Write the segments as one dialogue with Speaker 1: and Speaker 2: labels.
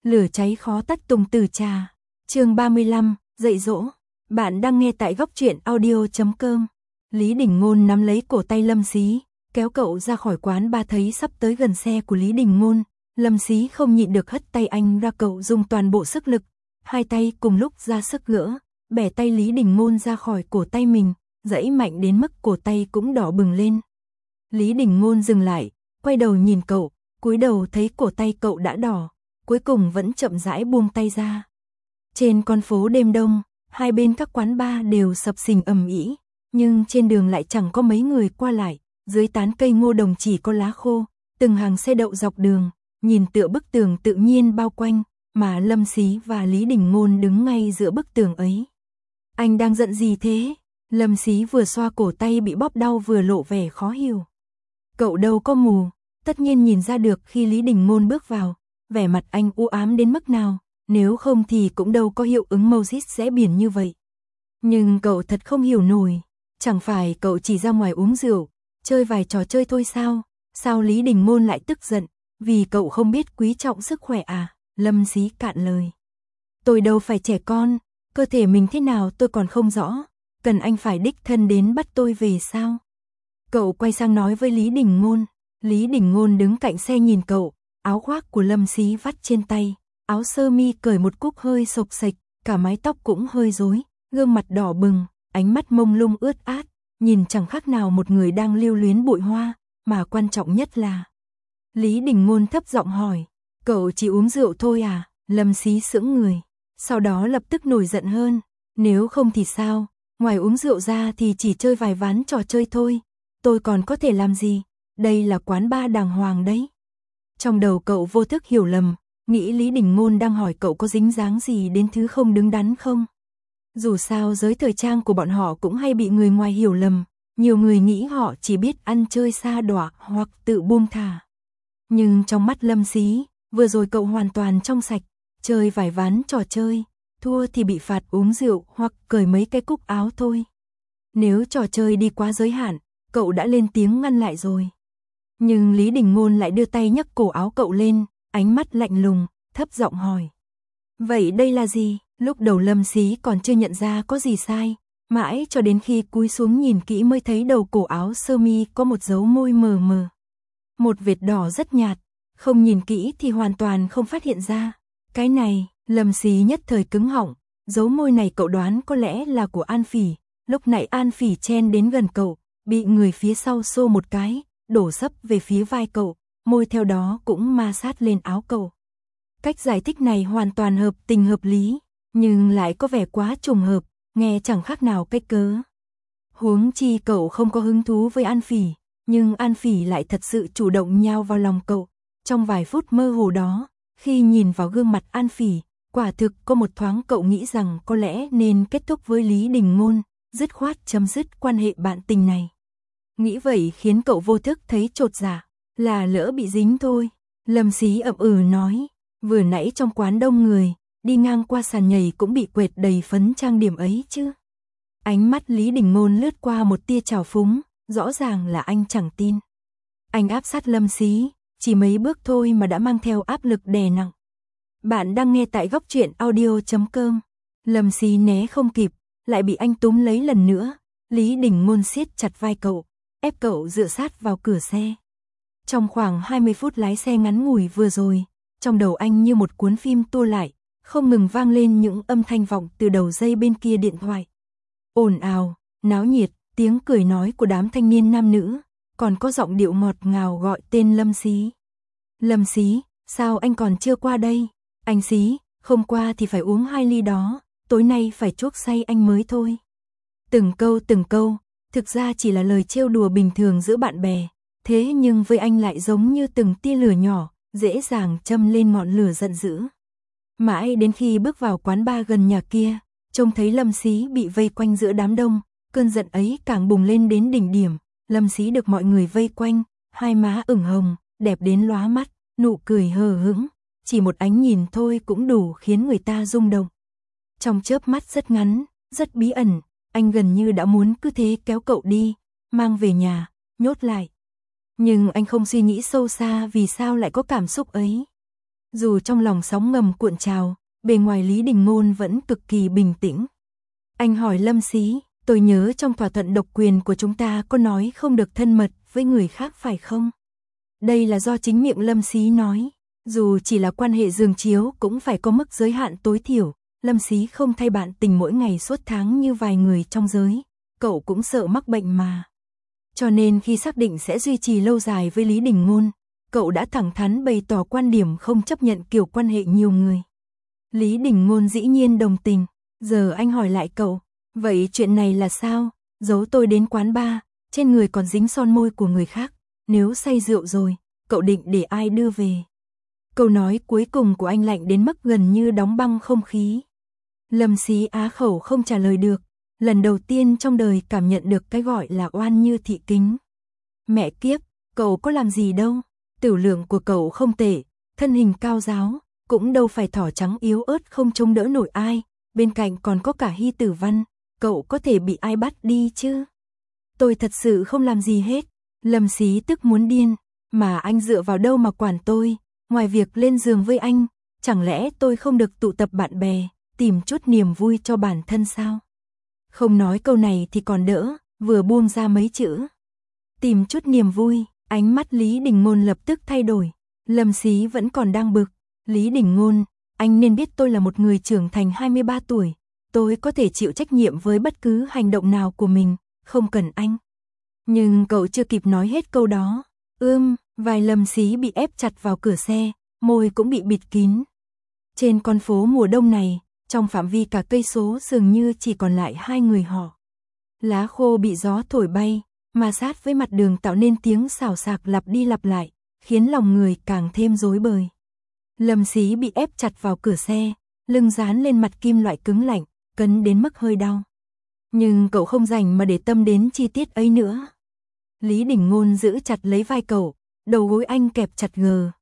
Speaker 1: Lửa cháy khó tắt Tùng Tử Trà. Chương 35, dạy dỗ. Bạn đang nghe tại góc truyện audio.com. Lý Đình Ngôn nắm lấy cổ tay Lâm Xí, kéo cậu ra khỏi quán ba. Thấy sắp tới gần xe của Lý Đình Ngôn, Lâm Xí không nhịn được hất tay anh ra. Cậu dùng toàn bộ sức lực, hai tay cùng lúc ra sức gỡ, bẻ tay Lý Đình Ngôn ra khỏi cổ tay mình, giãy mạnh đến mức cổ tay cũng đỏ bừng lên. Lý Đình Ngôn dừng lại, quay đầu nhìn cậu, cúi đầu thấy cổ tay cậu đã đỏ, cuối cùng vẫn chậm rãi buông tay ra. Trên con phố đêm đông, hai bên các quán bar đều sập sình ầm ĩ, nhưng trên đường lại chẳng có mấy người qua lại, dưới tán cây ngô đồng chỉ có lá khô, từng hàng xe đậu dọc đường, nhìn tựa bức tường tự nhiên bao quanh, mà Lâm Xí và Lý Đình Ngôn đứng ngay giữa bức tường ấy. Anh đang giận gì thế? Lâm Xí vừa xoa cổ tay bị bóp đau vừa lộ vẻ khó hiểu. Cậu đâu có mù, tất nhiên nhìn ra được khi Lý Đình Ngôn bước vào, vẻ mặt anh u ám đến mức nào, nếu không thì cũng đâu có hiệu ứng Moses rẽ biển như vậy. Nhưng cậu thật không hiểu nổi, chẳng phải cậu chỉ ra ngoài uống rượu, chơi vài trò chơi thôi sao? Sao Lý Đình Ngôn lại tức giận, vì cậu không biết quý trọng sức khỏe à? Lâm Xí cạn lời. Tôi đâu phải trẻ con, cơ thể mình thế nào tôi còn không rõ, cần anh phải đích thân đến bắt tôi về sao? Cậu quay sang nói với Lý Đình Ngôn. Lý Đình Ngôn đứng cạnh xe nhìn cậu, áo khoác của Lâm Xí vắt trên tay, áo sơ mi cởi một cúc hơi xộc xệch, cả mái tóc cũng hơi rối, gương mặt đỏ bừng, ánh mắt mông lung ướt át, nhìn chẳng khác nào một người đang lưu luyến bụi hoa, mà quan trọng nhất là. Lý Đình Ngôn thấp giọng hỏi, cậu chỉ uống rượu thôi à? Lâm Xí sững người, sau đó lập tức nổi giận hơn, nếu không thì sao, ngoài uống rượu ra thì chỉ chơi vài ván trò chơi thôi, tôi còn có thể làm gì, đây là quán bar đàng hoàng đấy. Trong đầu cậu vô thức hiểu lầm, nghĩ Lý Đình Ngôn đang hỏi cậu có dính dáng gì đến thứ không đứng đắn không. Dù sao giới thời trang của bọn họ cũng hay bị người ngoài hiểu lầm, nhiều người nghĩ họ chỉ biết ăn chơi sa đọa hoặc tự buông thả. Nhưng trong mắt Lâm Xí, vừa rồi cậu hoàn toàn trong sạch, chơi vài ván trò chơi, thua thì bị phạt uống rượu hoặc cởi mấy cái cúc áo thôi. Nếu trò chơi đi quá giới hạn, cậu đã lên tiếng ngăn lại rồi. Nhưng Lý Đình Ngôn lại đưa tay nhấc cổ áo cậu lên, ánh mắt lạnh lùng, thấp giọng hỏi. Vậy đây là gì? Lúc đầu Lâm Xí còn chưa nhận ra có gì sai, mãi cho đến khi cúi xuống nhìn kỹ mới thấy đầu cổ áo sơ mi có một dấu môi mờ mờ. Một vệt đỏ rất nhạt, không nhìn kỹ thì hoàn toàn không phát hiện ra. Cái này, Lâm Xí nhất thời cứng họng, dấu môi này cậu đoán có lẽ là của An Phỉ. Lúc nãy An Phỉ chen đến gần cậu, bị người phía sau xô một cái, đổ sấp về phía vai cậu, môi theo đó cũng ma sát lên áo cậu. Cách giải thích này hoàn toàn hợp tình hợp lý, nhưng lại có vẻ quá trùng hợp, nghe chẳng khác nào cách cớ. Huống chi cậu không có hứng thú với An Phỉ, nhưng An Phỉ lại thật sự chủ động nhào vào lòng cậu. Trong vài phút mơ hồ đó, khi nhìn vào gương mặt An Phỉ, quả thực có một thoáng cậu nghĩ rằng có lẽ nên kết thúc với Lý Đình Ngôn, dứt khoát chấm dứt quan hệ bạn tình này. Nghĩ vậy khiến cậu vô thức thấy chột dạ, là lỡ bị dính thôi. Lâm Xí ậm ừ nói, vừa nãy trong quán đông người, đi ngang qua sàn nhảy cũng bị quệt đầy phấn trang điểm ấy chứ. Ánh mắt Lý Đình Ngôn lướt qua một tia trào phúng, rõ ràng là anh chẳng tin. Anh áp sát Lâm Xí, chỉ mấy bước thôi mà đã mang theo áp lực đè nặng. Bạn đang nghe tại góc truyện audio.com. Lâm Xí né không kịp, lại bị anh túm lấy lần nữa. Lý Đình Ngôn siết chặt vai cậu, ép cậu dựa sát vào cửa xe. Trong khoảng 20 phút lái xe ngắn ngủi vừa rồi, trong đầu anh như một cuốn phim tua lại, không ngừng vang lên những âm thanh vọng từ đầu dây bên kia điện thoại. Ồn ào, náo nhiệt, tiếng cười nói của đám thanh niên nam nữ, còn có giọng điệu ngọt ngào gọi tên Lâm Xí. Lâm Xí, sao anh còn chưa qua đây? Anh Xí, không qua thì phải uống 2 ly đó, tối nay phải chuốc say anh mới thôi. Từng câu, thực ra chỉ là lời trêu đùa bình thường giữa bạn bè, thế nhưng với anh lại giống như từng tia lửa nhỏ, dễ dàng châm lên ngọn lửa giận dữ. Mãi đến khi bước vào quán bar gần nhà kia, trông thấy Lâm Xí bị vây quanh giữa đám đông, cơn giận ấy càng bùng lên đến đỉnh điểm. Lâm Xí được mọi người vây quanh, hai má ửng hồng, đẹp đến lóa mắt, nụ cười hờ hững, chỉ một ánh nhìn thôi cũng đủ khiến người ta rung động. Trong chớp mắt rất ngắn, rất bí ẩn, anh gần như đã muốn cứ thế kéo cậu đi, mang về nhà, nhốt lại. Nhưng anh không suy nghĩ sâu xa vì sao lại có cảm xúc ấy. Dù trong lòng sóng ngầm cuộn trào, bề ngoài Lý Đình Ngôn vẫn cực kỳ bình tĩnh. Anh hỏi Lâm Xí, tôi nhớ trong thỏa thuận độc quyền của chúng ta có nói không được thân mật với người khác phải không? Đây là do chính miệng Lâm Xí nói. Dù chỉ là quan hệ giường chiếu cũng phải có mức giới hạn tối thiểu. Lâm Xí không thay bạn tình mỗi ngày suốt tháng như vài người trong giới. Cậu cũng sợ mắc bệnh mà. Cho nên khi xác định sẽ duy trì lâu dài với Lý Đình Ngôn, cậu đã thẳng thắn bày tỏ quan điểm không chấp nhận kiểu quan hệ nhiều người. Lý Đình Ngôn dĩ nhiên đồng tình. Giờ anh hỏi lại cậu, vậy chuyện này là sao? Giấu tôi đến quán bar, trên người còn dính son môi của người khác. Nếu say rượu rồi, cậu định để ai đưa về? Câu nói cuối cùng của anh lạnh đến mức gần như đóng băng không khí. Lâm Xí á khẩu không trả lời được. Lần đầu tiên trong đời cảm nhận được cái gọi là oan như thị kính. Mẹ kiếp, cậu có làm gì đâu. Tiểu lượng của cậu không tệ, thân hình cao ráo, cũng đâu phải thỏ trắng yếu ớt không trông đỡ nổi ai. Bên cạnh còn có cả Hy Tử Văn, cậu có thể bị ai bắt đi chứ? Tôi thật sự không làm gì hết. Lâm Xí tức muốn điên, mà anh dựa vào đâu mà quản tôi? Ngoài việc lên giường với anh, chẳng lẽ tôi không được tụ tập bạn bè, tìm chút niềm vui cho bản thân sao? Không nói câu này thì còn đỡ, vừa buông ra mấy chữ. Tìm chút niềm vui, ánh mắt Lý Đình Ngôn lập tức thay đổi. Lâm Xí vẫn còn đang bực. Lý Đình Ngôn, anh nên biết tôi là một người trưởng thành 23 tuổi. Tôi có thể chịu trách nhiệm với bất cứ hành động nào của mình, không cần anh. Nhưng cậu chưa kịp nói hết câu đó. Vai Lâm Xí bị ép chặt vào cửa xe, môi cũng bị bịt kín. Trên con phố mùa đông này, trong phạm vi cả cây số dường như chỉ còn lại hai người họ. Lá khô bị gió thổi bay, ma sát với mặt đường tạo nên tiếng xào xạc lặp đi lặp lại, khiến lòng người càng thêm rối bời. Lâm Xí bị ép chặt vào cửa xe, lưng dán lên mặt kim loại cứng lạnh, cấn đến mức hơi đau. Nhưng cậu không rảnh mà để tâm đến chi tiết ấy nữa. Lý Đình Ngôn giữ chặt lấy vai cậu, đầu gối anh kẹp chặt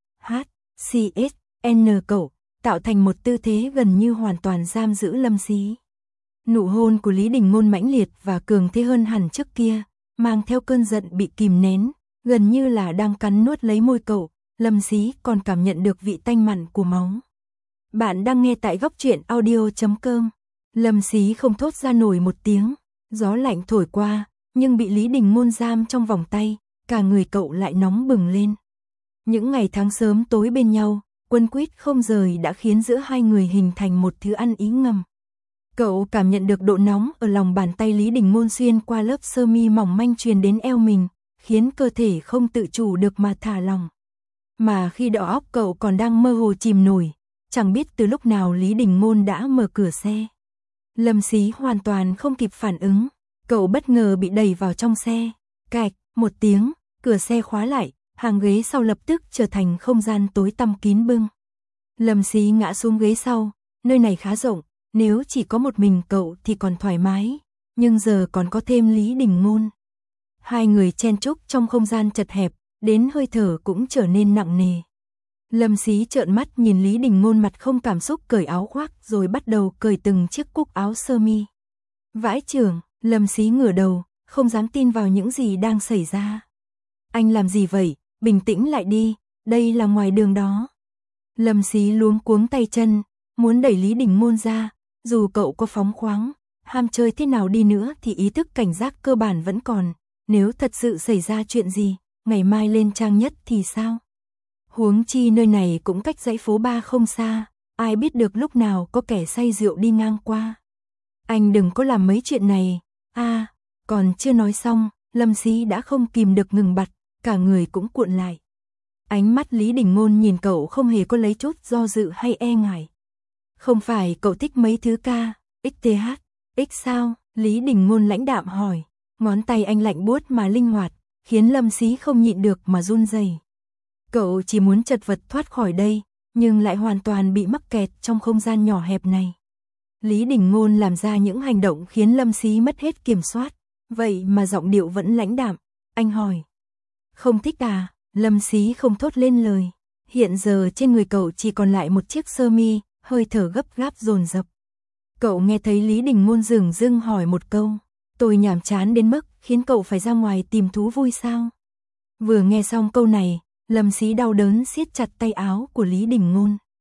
Speaker 1: GHCSN cậu, tạo thành một tư thế gần như hoàn toàn giam giữ Lâm Xí. Nụ hôn của Lý Đình Ngôn mãnh liệt và cường thế hơn hẳn trước kia, mang theo cơn giận bị kìm nén, gần như là đang cắn nuốt lấy môi cậu. Lâm Xí còn cảm nhận được vị tanh mặn của máu. Bạn đang nghe tại Góc Truyện Audio.com. Lâm Xí không thốt ra nổi một tiếng, gió lạnh thổi qua, nhưng bị Lý Đình Ngôn giam trong vòng tay, cả người cậu lại nóng bừng lên. Những ngày tháng sớm tối bên nhau, quấn quýt không rời đã khiến giữa hai người hình thành một thứ ăn ý ngầm. Cậu cảm nhận được độ nóng ở lòng bàn tay Lý Đình Ngôn xuyên qua lớp sơ mi mỏng manh truyền đến eo mình, khiến cơ thể không tự chủ được mà thả lỏng. Mà khi đầu óc cậu còn đang mơ hồ chìm nổi, chẳng biết từ lúc nào Lý Đình Ngôn đã mở cửa xe. Lâm Xí hoàn toàn không kịp phản ứng, cậu bất ngờ bị đẩy vào trong xe. Cạch, một tiếng, cửa xe khóa lại, hàng ghế sau lập tức trở thành không gian tối tăm kín bưng. Lâm Xí ngã xuống ghế sau, nơi này khá rộng, nếu chỉ có một mình cậu thì còn thoải mái, nhưng giờ còn có thêm Lý Đình Ngôn. Hai người chen chúc trong không gian chật hẹp, đến hơi thở cũng trở nên nặng nề. Lâm Xí trợn mắt nhìn Lý Đình Ngôn mặt không cảm xúc cởi áo khoác rồi bắt đầu cởi từng chiếc cúc áo sơ mi. Vãi chưởng, Lâm Xí ngửa đầu, không dám tin vào những gì đang xảy ra. Anh làm gì vậy? Bình tĩnh lại đi, đây là ngoài đường đó. Lâm Xí luống cuống tay chân, muốn đẩy Lý Đình Ngôn ra, dù cậu có phóng khoáng, ham chơi thế nào đi nữa thì ý thức cảnh giác cơ bản vẫn còn, nếu thật sự xảy ra chuyện gì, ngày mai lên trang nhất thì sao? Huống chi nơi này cũng cách dãy phố 3 không xa, ai biết được lúc nào có kẻ say rượu đi ngang qua. Anh đừng có làm mấy chuyện này. Còn chưa nói xong, Lâm Xí đã không kìm được ngừng bặt, cả người cũng cuộn lại. Ánh mắt Lý Đình Ngôn nhìn cậu không hề có lấy chút do dự hay e ngại. Không phải cậu thích mấy thứ KXTH, X sao? Lý Đình Ngôn lãnh đạm hỏi. Ngón tay anh lạnh buốt mà linh hoạt, khiến Lâm Xí không nhịn được mà run rẩy. Cậu chỉ muốn chật vật thoát khỏi đây, nhưng lại hoàn toàn bị mắc kẹt trong không gian nhỏ hẹp này. Lý Đình Ngôn làm ra những hành động khiến Lâm Xí mất hết kiểm soát, vậy mà giọng điệu vẫn lãnh đạm. Anh hỏi. Không thích à? Lâm Xí không thốt lên lời. Hiện giờ trên người cậu chỉ còn lại một chiếc sơ mi, hơi thở gấp gáp dồn dập. Cậu nghe thấy Lý Đình Ngôn dửng dưng hỏi một câu. Tôi nhàm chán đến mức khiến cậu phải ra ngoài tìm thú vui sao? Vừa nghe xong câu này, Lâm Xí đau đớn siết chặt tay áo của Lý Đình Ngôn.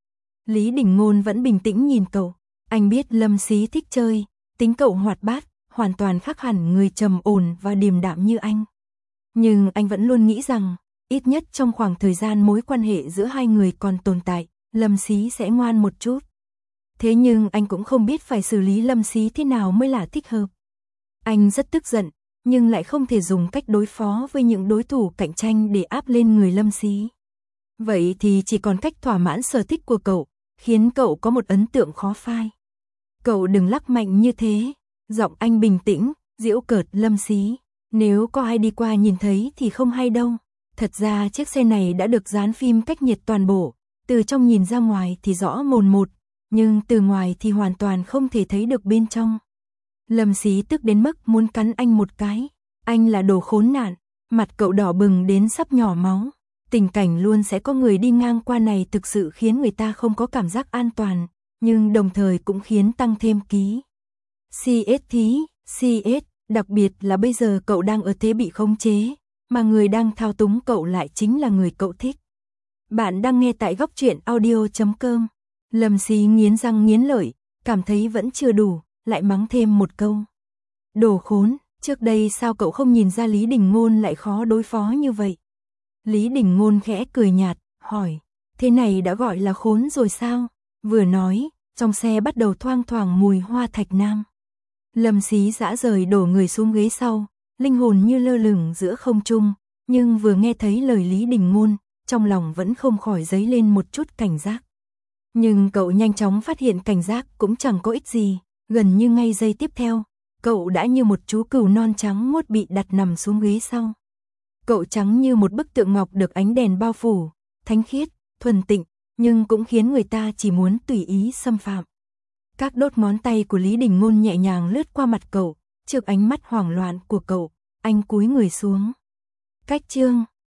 Speaker 1: Lý Đình Ngôn vẫn bình tĩnh nhìn cậu. Anh biết Lâm Xí thích chơi, tính cậu hoạt bát, hoàn toàn khác hẳn người trầm ổn và điềm đạm như anh. Nhưng anh vẫn luôn nghĩ rằng, ít nhất trong khoảng thời gian mối quan hệ giữa hai người còn tồn tại, Lâm Xí sẽ ngoan một chút. Thế nhưng anh cũng không biết phải xử lý Lâm Xí thế nào mới là thích hợp. Anh rất tức giận, nhưng lại không thể dùng cách đối phó với những đối thủ cạnh tranh để áp lên người Lâm Xí. Vậy thì chỉ còn cách thỏa mãn sở thích của cậu, khiến cậu có một ấn tượng khó phai. Cậu đừng lắc mạnh như thế, giọng anh bình tĩnh, giễu cợt Lâm Xí. Nếu có ai đi qua nhìn thấy thì không hay đâu. Thật ra chiếc xe này đã được dán phim cách nhiệt toàn bộ, từ trong nhìn ra ngoài thì rõ mồn một, nhưng từ ngoài thì hoàn toàn không thể thấy được bên trong. Lâm Xí tức đến mức muốn cắn anh một cái. Anh là đồ khốn nạn, mặt cậu đỏ bừng đến sắp nhỏ máu. Tình cảnh luôn sẽ có người đi ngang qua này thực sự khiến người ta không có cảm giác an toàn, nhưng đồng thời cũng khiến tăng thêm ký. CS thí, CS, đặc biệt là bây giờ cậu đang ở thế bị khống chế, mà người đang thao túng cậu lại chính là người cậu thích. Bạn đang nghe tại góc truyện audio.com. Lâm Xí nghiến răng nghiến lợi, cảm thấy vẫn chưa đủ, lại mắng thêm một câu. Đồ khốn, trước đây sao cậu không nhìn ra Lý Đình Ngôn lại khó đối phó như vậy? Lý Đình Ngôn khẽ cười nhạt, hỏi, thế này đã gọi là khốn rồi sao? Vừa nói, trong xe bắt đầu thoang thoảng mùi hoa thạch nam. Lâm Xí dã rời đổ người xuống ghế sau, linh hồn như lơ lửng giữa không trung, nhưng vừa nghe thấy lời Lý Đình Ngôn, trong lòng vẫn không khỏi dấy lên một chút cảnh giác. Nhưng cậu nhanh chóng phát hiện cảnh giác cũng chẳng có ích gì, gần như ngay giây tiếp theo, cậu đã như một chú cừu non trắng muốt bị đặt nằm xuống ghế sau. Cậu trắng như một bức tượng ngọc được ánh đèn bao phủ, thánh khiết, thuần tịnh, nhưng cũng khiến người ta chỉ muốn tùy ý xâm phạm. Các đốt ngón tay của Lý Đình Ngôn nhẹ nhàng lướt qua mặt cậu, trước ánh mắt hoảng loạn của cậu, anh cúi người xuống. Cách chương